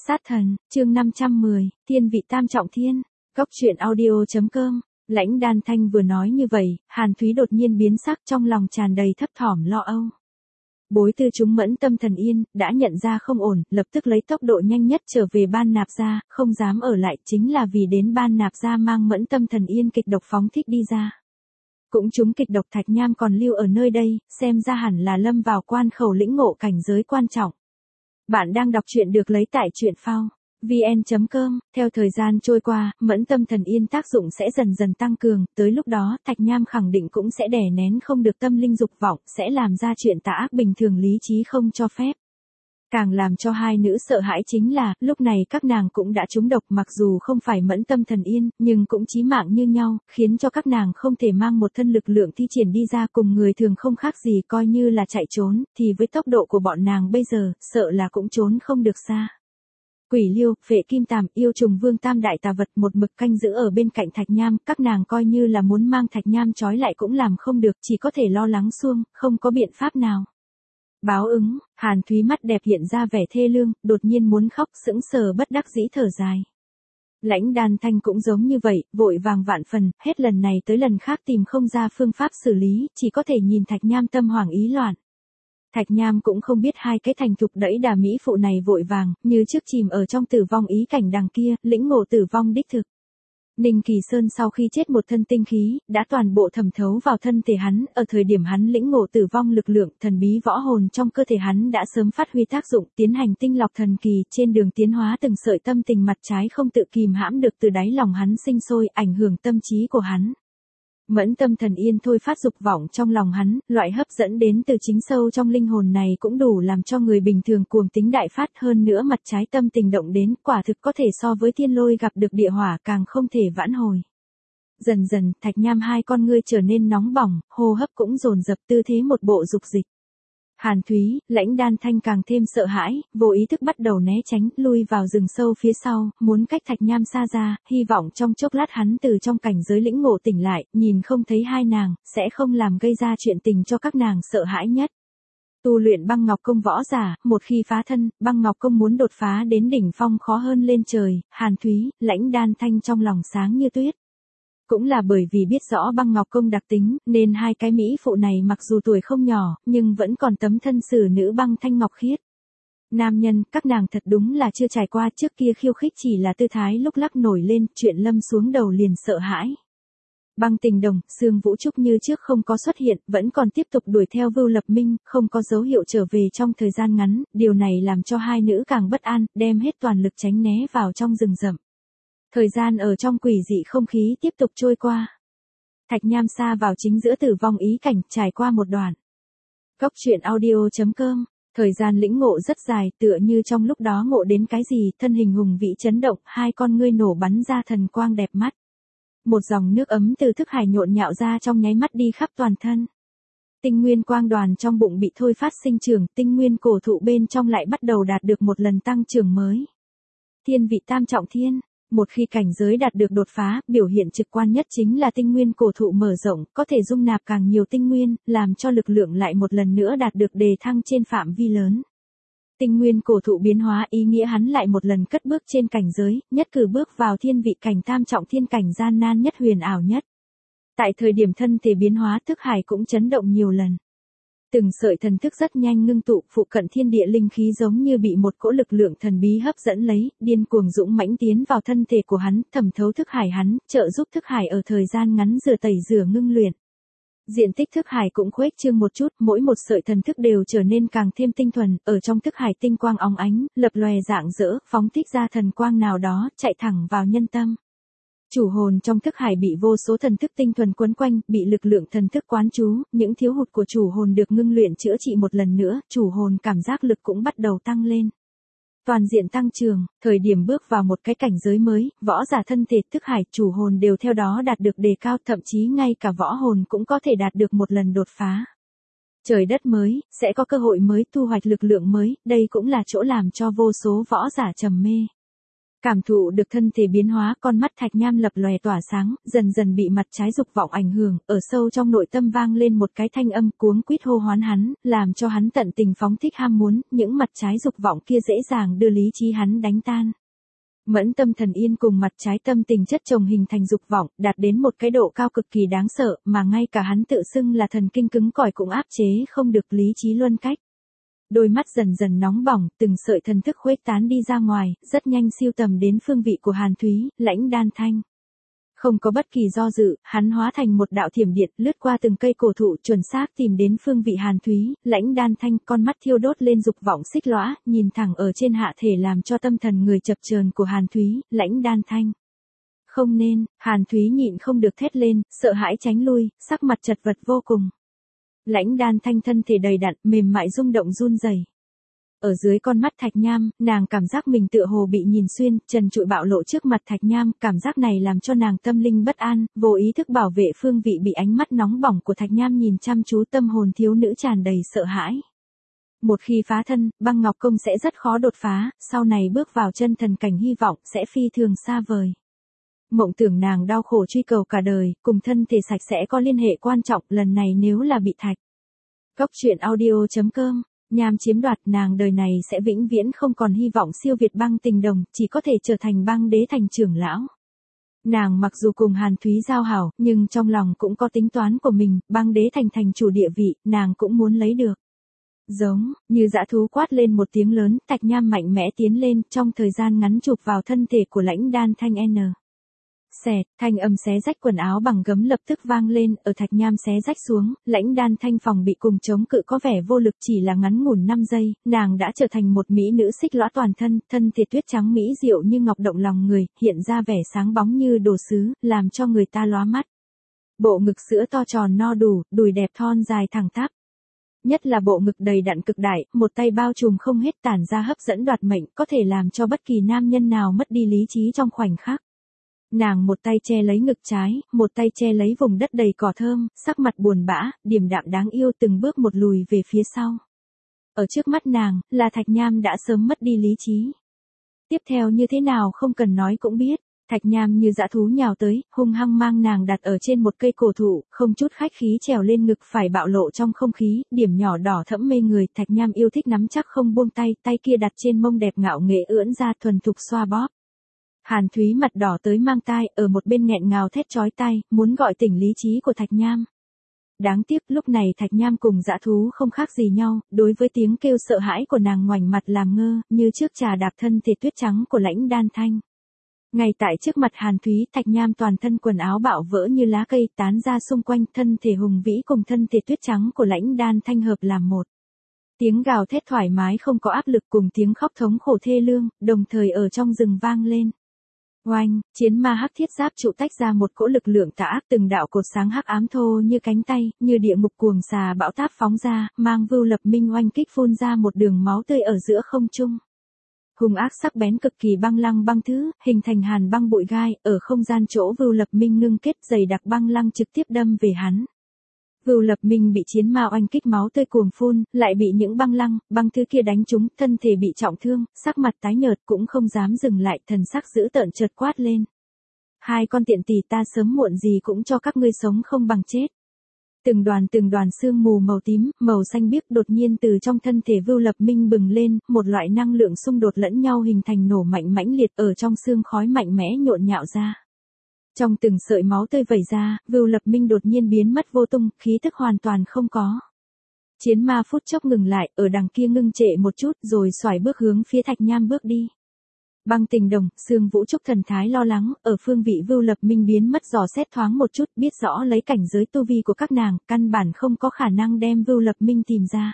Sát thần, chương 510, thiên vị tam trọng thiên. Góc truyện audio.com. Lãnh Đan Thanh vừa nói như vậy, Hàn Thúy đột nhiên biến sắc, trong lòng tràn đầy thấp thỏm lo âu. Bối Tư chúng mẫn tâm thần yên, đã nhận ra không ổn, lập tức lấy tốc độ nhanh nhất trở về Ban Nạp Gia, không dám ở lại, chính là vì đến Ban Nạp Gia mang mẫn tâm thần yên kịch độc phóng thích đi ra. Cũng chúng kịch độc Thạch Nham còn lưu ở nơi đây, xem ra hẳn là lâm vào quan khẩu lĩnh ngộ cảnh giới quan trọng. Bạn đang đọc truyện được lấy tại truyện phao vn.com. Theo thời gian trôi qua, mẫn tâm thần yên tác dụng sẽ dần dần tăng cường, tới lúc đó Thạch Nham khẳng định cũng sẽ đè nén không được tâm linh dục vọng, sẽ làm ra chuyện tà ác bình thường lý trí không cho phép. Càng làm cho hai nữ sợ hãi chính là, lúc này các nàng cũng đã trúng độc, mặc dù không phải mẫn tâm thần yên, nhưng cũng chí mạng như nhau, khiến cho các nàng không thể mang một thân lực lượng thi triển đi ra, cùng người thường không khác gì, coi như là chạy trốn, thì với tốc độ của bọn nàng bây giờ, sợ là cũng trốn không được xa. Quỷ Liêu, Phệ Kim Tàm, yêu trùng vương tam đại tà vật một mực canh giữ ở bên cạnh Thạch Nham, các nàng coi như là muốn mang Thạch Nham trói lại cũng làm không được, chỉ có thể lo lắng xuông, không có biện pháp nào. Báo ứng, Hàn Thúy mắt đẹp hiện ra vẻ thê lương, đột nhiên muốn khóc, sững sờ bất đắc dĩ thở dài. Lãnh Đan Thanh cũng giống như vậy, vội vàng vạn phần, hết lần này tới lần khác tìm không ra phương pháp xử lý, chỉ có thể nhìn Thạch Nham tâm hoảng ý loạn. Thạch Nham cũng không biết hai cái thành thục đẫy đà mỹ phụ này vội vàng, như trước chìm ở trong tử vong ý cảnh đằng kia, lĩnh ngộ tử vong đích thực. Ninh Kỳ Sơn sau khi chết một thân tinh khí, đã toàn bộ thẩm thấu vào thân thể hắn, ở thời điểm hắn lĩnh ngộ tử vong lực lượng, thần bí võ hồn trong cơ thể hắn đã sớm phát huy tác dụng, tiến hành tinh lọc thần kỳ, trên đường tiến hóa từng sợi tâm tình mặt trái không tự kìm hãm được từ đáy lòng hắn sinh sôi, ảnh hưởng tâm trí của hắn. Mẫn tâm thần yên thôi phát dục vọng trong lòng hắn, loại hấp dẫn đến từ chính sâu trong linh hồn này cũng đủ làm cho người bình thường cuồng tính đại phát, hơn nữa mặt trái tâm tình động đến, quả thực có thể so với thiên lôi gặp được địa hỏa, càng không thể vãn hồi. Dần dần, Thạch Nham hai con ngươi trở nên nóng bỏng, hô hấp cũng dồn dập, tư thế một bộ dục dịch. Hàn Thúy, Lãnh Đan Thanh càng thêm sợ hãi, vô ý thức bắt đầu né tránh, lui vào rừng sâu phía sau, muốn cách Thạch Nham xa ra, hy vọng trong chốc lát hắn từ trong cảnh giới lĩnh ngộ tỉnh lại, nhìn không thấy hai nàng, sẽ không làm gây ra chuyện tình cho các nàng sợ hãi nhất. Tu luyện Băng Ngọc Công võ giả, một khi phá thân, Băng Ngọc Công muốn đột phá đến đỉnh phong khó hơn lên trời, Hàn Thúy, Lãnh Đan Thanh trong lòng sáng như tuyết. Cũng là bởi vì biết rõ Băng Ngọc Công đặc tính, nên hai cái mỹ phụ này mặc dù tuổi không nhỏ, nhưng vẫn còn tấm thân xử nữ băng thanh ngọc khiết. Nam nhân, các nàng thật đúng là chưa trải qua, trước kia khiêu khích chỉ là tư thái lúc lắc nổi lên, chuyện lâm xuống đầu liền sợ hãi. Băng Tình Đồng, Sương Vũ Trúc như trước không có xuất hiện, vẫn còn tiếp tục đuổi theo Vưu Lập Minh, không có dấu hiệu trở về trong thời gian ngắn, điều này làm cho hai nữ càng bất an, đem hết toàn lực tránh né vào trong rừng rậm. Thời gian ở trong quỷ dị không khí tiếp tục trôi qua. Thạch Nham sa vào chính giữa tử vong ý cảnh, trải qua một đoạn. Góc truyện audio.com. Thời gian lĩnh ngộ rất dài, tựa như trong lúc đó ngộ đến cái gì, thân hình hùng vĩ chấn động, hai con ngươi nổ bắn ra thần quang đẹp mắt. Một dòng nước ấm từ thức hải nhộn nhạo ra trong nháy mắt đi khắp toàn thân. Tinh nguyên quang đoàn trong bụng bị thôi phát sinh trưởng, tinh nguyên cổ thụ bên trong lại bắt đầu đạt được một lần tăng trưởng mới. Thiên vị tam trọng thiên. Một khi cảnh giới đạt được đột phá, biểu hiện trực quan nhất chính là tinh nguyên cổ thụ mở rộng, có thể dung nạp càng nhiều tinh nguyên, làm cho lực lượng lại một lần nữa đạt được đề thăng trên phạm vi lớn. Tinh nguyên cổ thụ biến hóa ý nghĩa hắn lại một lần cất bước trên cảnh giới, nhất cử bước vào thiên vị cảnh tam trọng thiên cảnh gian nan nhất huyền ảo nhất. Tại thời điểm thân thể biến hóa, thức hải cũng chấn động nhiều lần. Từng sợi thần thức rất nhanh ngưng tụ, phụ cận thiên địa linh khí giống như bị một cỗ lực lượng thần bí hấp dẫn lấy, điên cuồng dũng mãnh tiến vào thân thể của hắn, thẩm thấu thức hải hắn, trợ giúp thức hải ở thời gian ngắn rửa tẩy rửa ngưng luyện. Diện tích thức hải cũng khuếch trương một chút, mỗi một sợi thần thức đều trở nên càng thêm tinh thuần, ở trong thức hải tinh quang óng ánh, lập lòe rạng rỡ, phóng thích ra thần quang nào đó, chạy thẳng vào nhân tâm. Chủ hồn trong thức hải bị vô số thần thức tinh thuần quấn quanh, bị lực lượng thần thức quán chú, những thiếu hụt của chủ hồn được ngưng luyện chữa trị một lần nữa, chủ hồn cảm giác lực cũng bắt đầu tăng lên. Toàn diện tăng trưởng, thời điểm bước vào một cái cảnh giới mới, võ giả thân thể, thức hải, chủ hồn đều theo đó đạt được đề cao, thậm chí ngay cả võ hồn cũng có thể đạt được một lần đột phá. Trời đất mới, sẽ có cơ hội mới, thu hoạch lực lượng mới, đây cũng là chỗ làm cho vô số võ giả trầm mê. Cảm thụ được thân thể biến hóa, con mắt Thạch Nham lập lòe tỏa sáng, dần dần bị mặt trái dục vọng ảnh hưởng, ở sâu trong nội tâm vang lên một cái thanh âm cuống quýt hô hoán hắn, làm cho hắn tận tình phóng thích ham muốn, những mặt trái dục vọng kia dễ dàng đưa lý trí hắn đánh tan. Mẫn tâm thần yên cùng mặt trái tâm tình chất chồng hình thành dục vọng, đạt đến một cái độ cao cực kỳ đáng sợ, mà ngay cả hắn tự xưng là thần kinh cứng cỏi cũng áp chế không được lý trí luân cách. Đôi mắt dần dần nóng bỏng, từng sợi thần thức khuếch tán đi ra ngoài, rất nhanh siêu tầm đến phương vị của Hàn Thúy, Lãnh Đan Thanh. Không có bất kỳ do dự, hắn hóa thành một đạo thiểm điện, lướt qua từng cây cổ thụ, chuẩn xác tìm đến phương vị Hàn Thúy, Lãnh Đan Thanh, con mắt thiêu đốt lên dục vọng xích lõa, nhìn thẳng ở trên hạ thể làm cho tâm thần người chập chờn của Hàn Thúy, Lãnh Đan Thanh. Không nên, Hàn Thúy nhịn không được thét lên, sợ hãi tránh lui, sắc mặt chật vật vô cùng. Lãnh Đan Thanh thân thể đầy đặn, mềm mại rung động run rẩy. Ở dưới con mắt Thạch Nham, nàng cảm giác mình tựa hồ bị nhìn xuyên, trần trụi bạo lộ trước mặt Thạch Nham, cảm giác này làm cho nàng tâm linh bất an, vô ý thức bảo vệ phương vị bị ánh mắt nóng bỏng của Thạch Nham nhìn chăm chú, tâm hồn thiếu nữ tràn đầy sợ hãi. Một khi phá thân, băng ngọc công sẽ rất khó đột phá, sau này bước vào chân thần cảnh hy vọng sẽ phi thường xa vời. Mộng tưởng nàng đau khổ truy cầu cả đời, cùng thân thể sạch sẽ có liên hệ quan trọng, lần này nếu là bị Thạch. Góc truyện audio.com, Nham chiếm đoạt, nàng đời này sẽ vĩnh viễn không còn hy vọng siêu việt Băng Tình Đồng, chỉ có thể trở thành băng đế thành trưởng lão. Nàng mặc dù cùng Hàn Thúy giao hảo, nhưng trong lòng cũng có tính toán của mình, băng đế thành chủ địa vị, nàng cũng muốn lấy được. Giống, như dã thú quát lên một tiếng lớn, Thạch Nham mạnh mẽ tiến lên, trong thời gian ngắn chụp vào thân thể của Lãnh Đan Thanh N. Xẹt, thanh âm xé rách quần áo bằng gấm lập tức vang lên, ở Thạch Nham xé rách xuống, Lãnh Đan Thanh phòng bị cùng chống cự có vẻ vô lực, chỉ là ngắn ngủn 5 giây, nàng đã trở thành một mỹ nữ xích lõa toàn thân, thân thể tuyết trắng mỹ diệu như ngọc động lòng người, hiện ra vẻ sáng bóng như đồ sứ, làm cho người ta lóa mắt. Bộ ngực sữa to tròn no đủ, đùi đẹp thon dài thẳng tắp. Nhất là bộ ngực đầy đặn cực đại, một tay bao trùm không hết tản ra hấp dẫn đoạt mệnh, có thể làm cho bất kỳ nam nhân nào mất đi lý trí trong khoảnh khắc. Nàng một tay che lấy ngực trái, một tay che lấy vùng đất đầy cỏ thơm, sắc mặt buồn bã, điềm đạm đáng yêu, từng bước một lùi về phía sau. Ở trước mắt nàng, là Thạch Nham đã sớm mất đi lý trí. Tiếp theo như thế nào không cần nói cũng biết, Thạch Nham như dã thú nhào tới, hung hăng mang nàng đặt ở trên một cây cổ thụ, không chút khách khí trèo lên ngực phải bạo lộ trong không khí, điểm nhỏ đỏ thẫm mê người, Thạch Nham yêu thích nắm chắc không buông tay, tay kia đặt trên mông đẹp ngạo nghễ ưỡn ra thuần thục xoa bóp. Hàn Thúy mặt đỏ tới mang tai, ở một bên nghẹn ngào thét chói tai, muốn gọi tỉnh lý trí của Thạch Nham. Đáng tiếc lúc này Thạch Nham cùng dã thú không khác gì nhau, đối với tiếng kêu sợ hãi của nàng ngoảnh mặt làm ngơ, như trước trà đạp thân thể tuyết trắng của Lãnh Đan Thanh. Ngay tại trước mặt Hàn Thúy, Thạch Nham toàn thân quần áo bạo vỡ như lá cây tán ra xung quanh, thân thể hùng vĩ cùng thân thể tuyết trắng của Lãnh Đan Thanh hợp làm một. Tiếng gào thét thoải mái không có áp lực cùng tiếng khóc thống khổ thê lương, đồng thời ở trong rừng vang lên. Oanh, chiến ma hắc thiết giáp trụ tách ra một cỗ lực lượng tà ác, từng đạo cột sáng hắc ám thô như cánh tay, như địa ngục cuồng xà bão táp phóng ra, mang Vưu Lập Minh oanh kích phun ra một đường máu tươi ở giữa không trung. Hung ác sắc bén cực kỳ băng lăng băng thứ, hình thành hàn băng bụi gai, ở không gian chỗ Vưu Lập Minh ngưng kết dày đặc băng lăng trực tiếp đâm về hắn. Vưu Lập Minh bị chiến ma oanh kích máu tươi cuồng phun, lại bị những băng thứ kia đánh trúng, thân thể bị trọng thương, sắc mặt tái nhợt cũng không dám dừng lại, thần sắc dữ tợn chợt quát lên. Hai con tiện tỳ, ta sớm muộn gì cũng cho các ngươi sống không bằng chết. Từng đoàn sương mù màu tím, màu xanh biếc đột nhiên từ trong thân thể Vưu Lập Minh bừng lên, một loại năng lượng xung đột lẫn nhau hình thành nổ mạnh mãnh liệt ở trong xương khói mạnh mẽ nhộn nhạo ra. Trong từng sợi máu tươi vẩy ra, Vưu Lập Minh đột nhiên biến mất vô tung, khí tức hoàn toàn không có. Chiến ma phút chốc ngừng lại, ở đằng kia ngưng trệ một chút rồi xoải bước hướng phía Thạch Nham bước đi. Băng Tình Đồng, Sương Vũ Trúc thần thái lo lắng, ở phương vị Vưu Lập Minh biến mất dò xét thoáng một chút, biết rõ lấy cảnh giới tu vi của các nàng, căn bản không có khả năng đem Vưu Lập Minh tìm ra.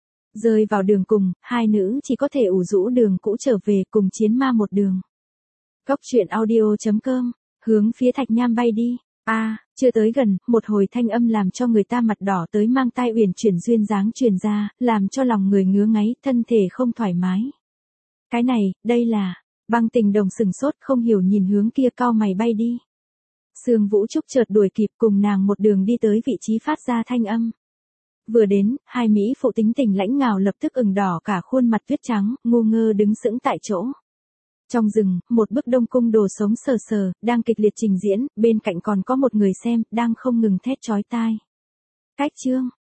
Rơi vào đường cùng, hai nữ chỉ có thể ủ rũ đường cũ trở về cùng chiến ma một đường. Góc truyện audio.com, hướng phía Thạch Nham bay đi. Chưa tới gần, một hồi thanh âm làm cho người ta mặt đỏ tới mang tai uyển chuyển duyên dáng truyền ra, làm cho lòng người ngứa ngáy, thân thể không thoải mái. Cái này, đây là... Băng Tình Đồng sừng sốt không hiểu nhìn hướng kia cau mày bay đi. Sương Vũ Trúc chợt đuổi kịp cùng nàng một đường đi tới vị trí phát ra thanh âm. Vừa đến, hai mỹ phụ tính tình lãnh ngào lập tức ửng đỏ cả khuôn mặt tuyết trắng, ngu ngơ đứng sững tại chỗ. Trong rừng, một bức đông cung đồ sống sờ sờ, đang kịch liệt trình diễn, bên cạnh còn có một người xem, đang không ngừng thét chói tai. Cách chương.